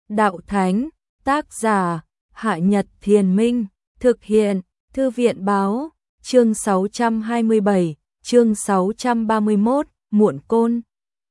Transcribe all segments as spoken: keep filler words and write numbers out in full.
Đạo Thánh, tác giả, Hạ Nhật Thiền Minh, thực hiện, Thư viện Báo, chương sáu trăm hai mươi bảy, chương sáu trăm ba mươi mốt, Muộn Côn.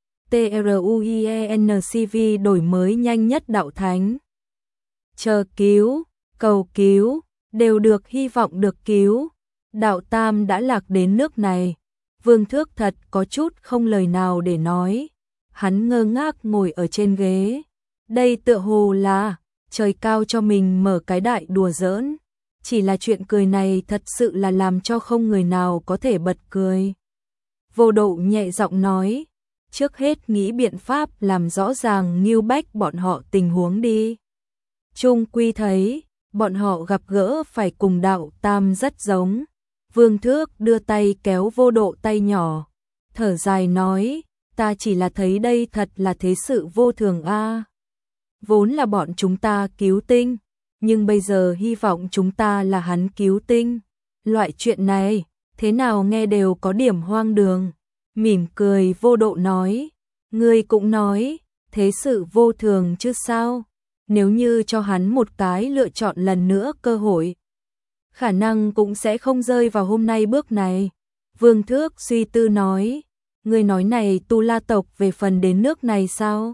TRUIENCV đổi mới nhanh nhất Đạo Thánh. Chờ cứu, cầu cứu, đều được hy vọng được cứu. Đạo Tam đã lạc đến nước này. Vương Thước thật có chút không lời nào để nói. Hắn ngơ ngác ngồi ở trên ghế. Đây tựa hồ là trời cao cho mình mở cái đại đùa giỡn. Chỉ là chuyện cười này thật sự là làm cho không người nào có thể bật cười. Vô Độ nhẹ giọng nói, trước hết nghĩ biện pháp làm rõ ràng Ngưu Bách bọn họ tình huống đi. Chung quy thấy, bọn họ gặp gỡ phải cùng Đạo Tam rất giống. Vương Thước đưa tay kéo Vô Độ tay nhỏ, thở dài nói, ta chỉ là thấy đây thật là thế sự vô thường a. Vốn là bọn chúng ta cứu tinh, nhưng bây giờ hy vọng chúng ta là hắn cứu tinh. Loại chuyện này, thế nào nghe đều có điểm hoang đường. Mỉm cười Vô Độ nói, ngươi cũng nói, thế sự vô thường chứ sao. Nếu như cho hắn một cái lựa chọn lần nữa cơ hội, khả năng cũng sẽ không rơi vào hôm nay bước này. Vương Thước suy tư nói, ngươi nói này Tu La tộc về phần đến nước này sao?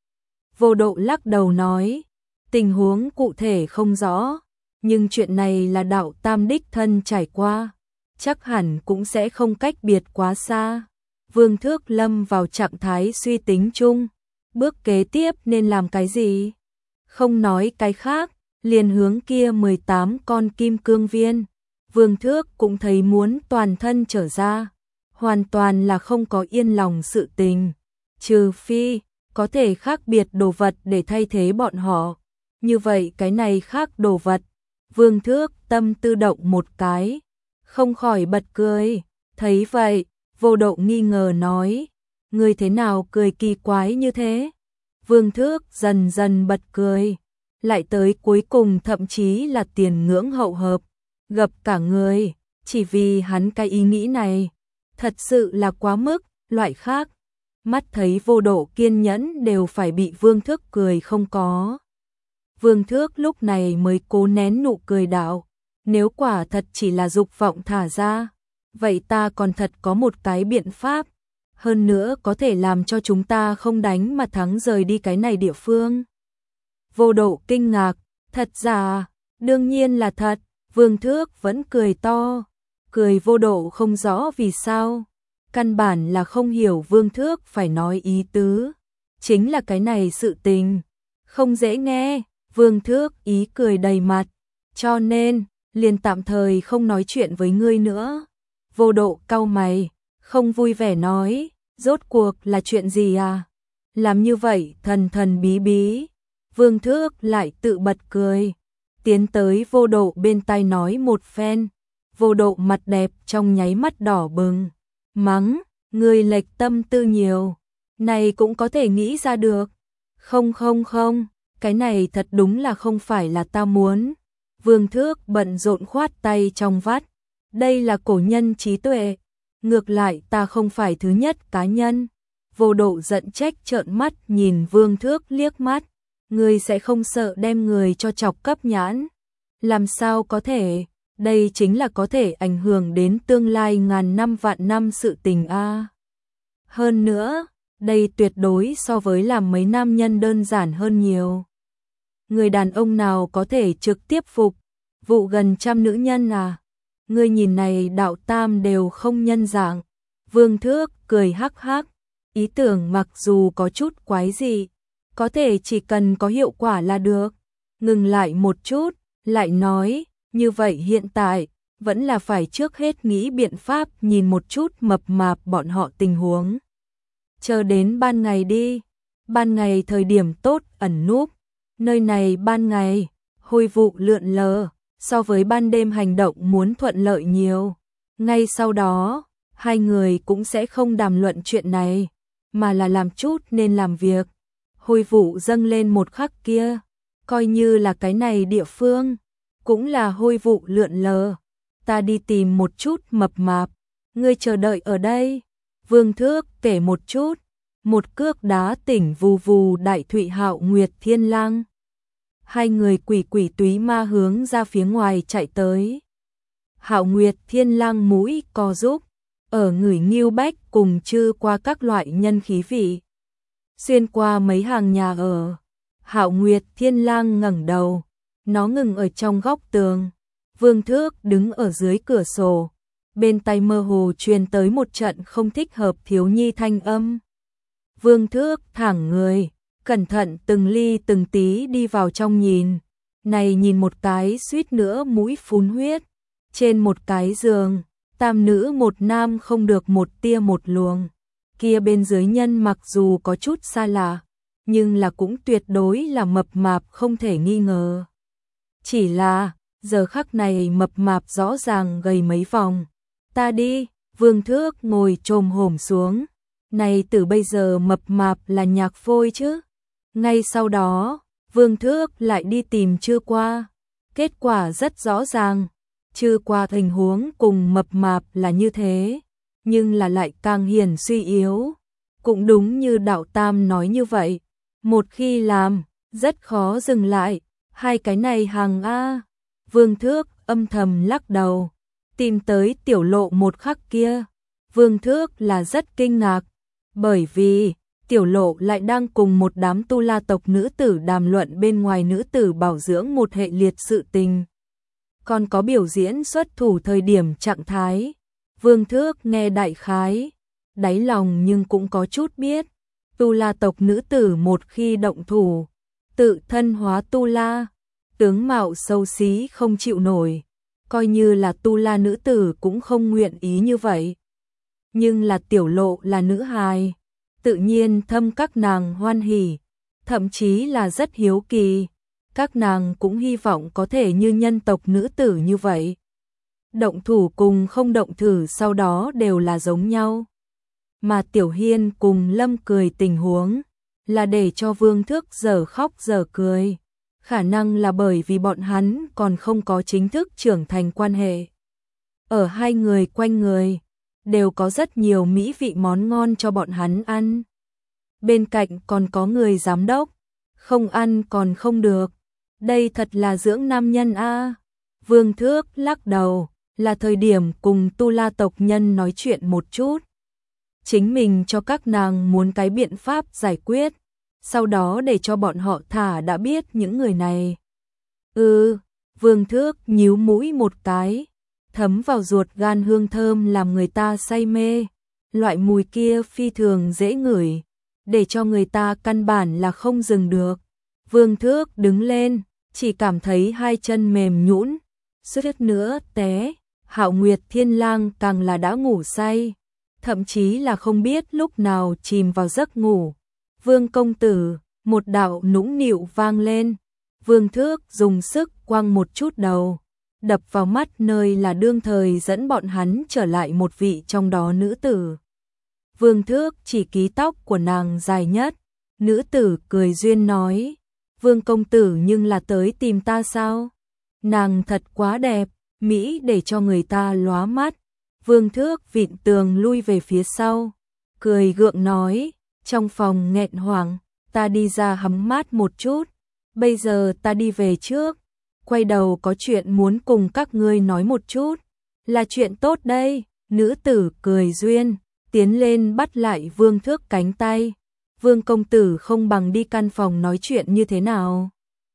Vô Độ lắc đầu nói, tình huống cụ thể không rõ, nhưng chuyện này là Đạo Tam đích thân trải qua, chắc hẳn cũng sẽ không cách biệt quá xa. Vương Thước lâm vào trạng thái suy tính chung, bước kế tiếp nên làm cái gì? Không nói cái khác, liền hướng kia mười tám con kim cương viên. Vương Thước cũng thấy muốn toàn thân trở ra, hoàn toàn là không có yên lòng sự tình, trừ phi có thể khác biệt đồ vật để thay thế bọn họ. Như vậy cái này khác đồ vật, Vương Thước tâm tư động một cái, không khỏi bật cười. Thấy vậy, Vô Độ nghi ngờ nói, ngươi thế nào cười kỳ quái như thế? Vương Thước dần dần bật cười, lại tới cuối cùng thậm chí là tiền ngưỡng hậu hợp, gập cả người, chỉ vì hắn cái ý nghĩ này, thật sự là quá mức, loại khác. Mắt thấy Vô Độ kiên nhẫn đều phải bị Vương Thước cười không có. Vương Thước lúc này mới cố nén nụ cười đạo, nếu quả thật chỉ là dục vọng thả ra, vậy ta còn thật có một cái biện pháp, hơn nữa có thể làm cho chúng ta không đánh mà thắng rời đi cái này địa phương. Vô Độ kinh ngạc, thật ra, đương nhiên là thật. Vương Thước vẫn cười to, cười Vô Độ không rõ vì sao, căn bản là không hiểu Vương Thước phải nói ý tứ. Chính là cái này sự tình, không dễ nghe. Vương Thước ý cười đầy mặt, cho nên, liền tạm thời không nói chuyện với ngươi nữa. Vô Độ cau mày, không vui vẻ nói, rốt cuộc là chuyện gì à? Làm như vậy thần thần bí bí. Vương Thước lại tự bật cười, tiến tới Vô Độ bên tai nói một phen. Vô Độ mặt đẹp trong nháy mắt đỏ bừng, mắng, ngươi lệch tâm tư nhiều, này cũng có thể nghĩ ra được. Không không không, cái này thật đúng là không phải là ta muốn. Vương Thước bận rộn khoát tay trong vắt, đây là cổ nhân trí tuệ, ngược lại ta không phải thứ nhất cá nhân. Vô Độ giận trách trợn mắt nhìn Vương Thước liếc mắt, ngươi sẽ không sợ đem người cho chọc cấp nhãn? Làm sao có thể, đây chính là có thể ảnh hưởng đến tương lai ngàn năm vạn năm sự tình a. Hơn nữa, đây tuyệt đối so với làm mấy nam nhân đơn giản hơn nhiều. Người đàn ông nào có thể trực tiếp phục vụ gần trăm nữ nhân à? Ngươi nhìn này Đạo Tam đều không nhân dạng. Vương Thước cười hắc hắc, ý tưởng mặc dù có chút quái dị, có thể chỉ cần có hiệu quả là được. Ngừng lại một chút, lại nói, như vậy hiện tại, vẫn là phải trước hết nghĩ biện pháp nhìn một chút mập mạp bọn họ tình huống. Chờ đến ban ngày đi, ban ngày thời điểm tốt ẩn núp, nơi này ban ngày, hôi vụ lượn lờ, so với ban đêm hành động muốn thuận lợi nhiều. Ngay sau đó, hai người cũng sẽ không đàm luận chuyện này, mà là làm chút nên làm việc. Hôi vụ dâng lên một khắc kia, coi như là cái này địa phương, cũng là hôi vụ lượn lờ. Ta đi tìm một chút mập mạp, ngươi chờ đợi ở đây. Vương Thước kể một chút, một cước đá tỉnh vù vù Đại Thụy Hạo Nguyệt Thiên Lang. hai người quỷ quỷ túy ma hướng ra phía ngoài chạy tới. Hạo Nguyệt Thiên Lang mũi co rúm, ở ngửi nghiêu bách cùng chư qua các loại nhân khí vị. Xuyên qua mấy hàng nhà ở, Hạo Nguyệt Thiên Lang ngẩng đầu, nó ngừng ở trong góc tường. Vương Thước đứng ở dưới cửa sổ, bên tai mơ hồ truyền tới một trận không thích hợp thiếu nhi thanh âm. Vương Thước thẳng người, cẩn thận từng ly từng tí đi vào trong nhìn, này nhìn một cái suýt nữa mũi phun huyết, trên một cái giường, tam nữ một nam không được một tia một luồng, kia bên dưới nhân mặc dù có chút xa lạ, nhưng là cũng tuyệt đối là mập mạp không thể nghi ngờ. Chỉ là, giờ khắc này mập mạp rõ ràng gầy mấy vòng. Ta đi, Vương Thước ngồi chồm hổm xuống. Này từ bây giờ mập mạp là nhạc phôi chứ. Ngay sau đó, Vương Thước lại đi tìm Chư Qua. Kết quả rất rõ ràng. Chư Qua tình huống cùng mập mạp là như thế. Nhưng là lại càng hiển suy yếu. Cũng đúng như Đạo Tam nói như vậy. Một khi làm, rất khó dừng lại. Hai cái này hàng A. Vương Thước âm thầm lắc đầu. Tìm tới tiểu lộ một khắc kia. Vương Thước là rất kinh ngạc. Bởi vì, tiểu lộ lại đang cùng một đám tu la tộc nữ tử đàm luận bên ngoài nữ tử bảo dưỡng một hệ liệt sự tình. Còn có biểu diễn xuất thủ thời điểm trạng thái. Vương Thước nghe đại khái. Đáy lòng nhưng cũng có chút biết. Tu la tộc nữ tử một khi động thủ. Tự thân hóa tu la. Tướng mạo xấu xí không chịu nổi. Coi như là tu la nữ tử cũng không nguyện ý như vậy. Nhưng là tiểu lộ là nữ hài. Tự nhiên thâm các nàng hoan hỉ. Thậm chí là rất hiếu kỳ. Các nàng cũng hy vọng có thể như nhân tộc nữ tử như vậy. Động thủ cùng không động thử sau đó đều là giống nhau. Mà Tiểu Hiên cùng Lâm cười tình huống. Là để cho Vương Thước giờ khóc giờ cười. Khả năng là bởi vì bọn hắn còn không có chính thức trưởng thành quan hệ. Ở hai người quanh người, đều có rất nhiều mỹ vị món ngon cho bọn hắn ăn. Bên cạnh còn có người giám đốc, không ăn còn không được. Đây thật là dưỡng nam nhân a. Vương Thước lắc đầu, là thời điểm cùng tu la tộc nhân nói chuyện một chút. Chính mình cho các nàng muốn cái biện pháp giải quyết. Sau đó để cho bọn họ thả đã biết những người này. Ừ, Vương Thước nhíu mũi một cái, thấm vào ruột gan hương thơm làm người ta say mê. Loại mùi kia phi thường dễ ngửi, để cho người ta căn bản là không dừng được. Vương Thước đứng lên, chỉ cảm thấy hai chân mềm nhũn, suýt nữa té. Hạo Nguyệt Thiên Lang càng là đã ngủ say, thậm chí là không biết lúc nào chìm vào giấc ngủ. Vương công tử, một đạo nũng nịu vang lên. Vương Thước dùng sức quăng một chút đầu, đập vào mắt nơi là đương thời dẫn bọn hắn trở lại một vị trong đó nữ tử. Vương Thước chỉ ký tóc của nàng dài nhất. Nữ tử cười duyên nói, Vương công tử nhưng là tới tìm ta sao? Nàng thật quá đẹp, mỹ để cho người ta lóa mắt. Vương Thước vịn tường lui về phía sau, cười gượng nói, trong phòng nghẹn hoảng, ta đi ra hóng mát một chút, bây giờ ta đi về trước, quay đầu có chuyện muốn cùng các ngươi nói một chút, là chuyện tốt đây. Nữ tử cười duyên, tiến lên bắt lại Vương Thước cánh tay. Vương công tử không bằng đi căn phòng nói chuyện như thế nào?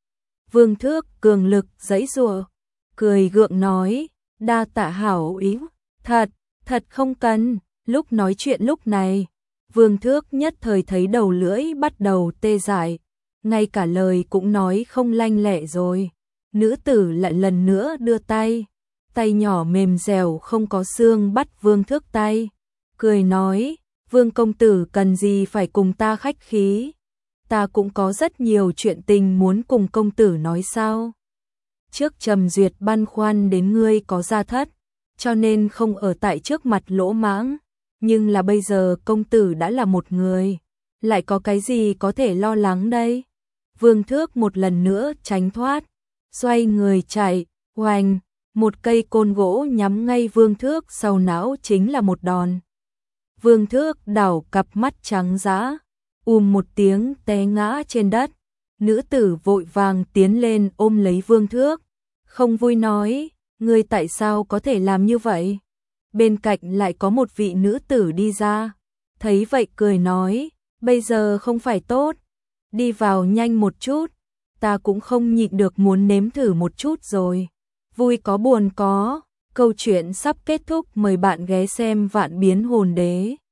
Vương Thước cường lực giãy giụa, cười gượng nói, đa tạ hảo ý, thật, thật không cần. Lúc nói chuyện lúc này, Vương Thước nhất thời thấy đầu lưỡi bắt đầu tê dại, ngay cả lời cũng nói không lanh lẹ rồi. Nữ tử lại lần nữa đưa tay, tay nhỏ mềm dẻo không có xương bắt Vương Thước tay, cười nói, Vương công tử cần gì phải cùng ta khách khí, ta cũng có rất nhiều chuyện tình muốn cùng công tử nói sao. Trước Trầm Duyệt băn khoăn đến ngươi có gia thất, cho nên không ở tại trước mặt lỗ mãng, nhưng là bây giờ công tử đã là một người, lại có cái gì có thể lo lắng đây. Vương Thước một lần nữa tránh thoát, xoay người chạy, oành, một cây côn gỗ nhắm ngay Vương Thước sau não chính là một đòn. Vương Thước đảo cặp mắt trắng dã, ùm một tiếng té ngã trên đất, Nữ tử vội vàng tiến lên ôm lấy Vương Thước, không vui nói, ngươi tại sao có thể làm như vậy? Bên cạnh lại có một vị nữ tử đi ra, thấy vậy cười nói, bây giờ không phải tốt, đi vào nhanh một chút, ta cũng không nhịn được muốn nếm thử một chút rồi. Vui có buồn có, câu chuyện sắp kết thúc, mời bạn ghé xem Vạn Biến Hồn Đế.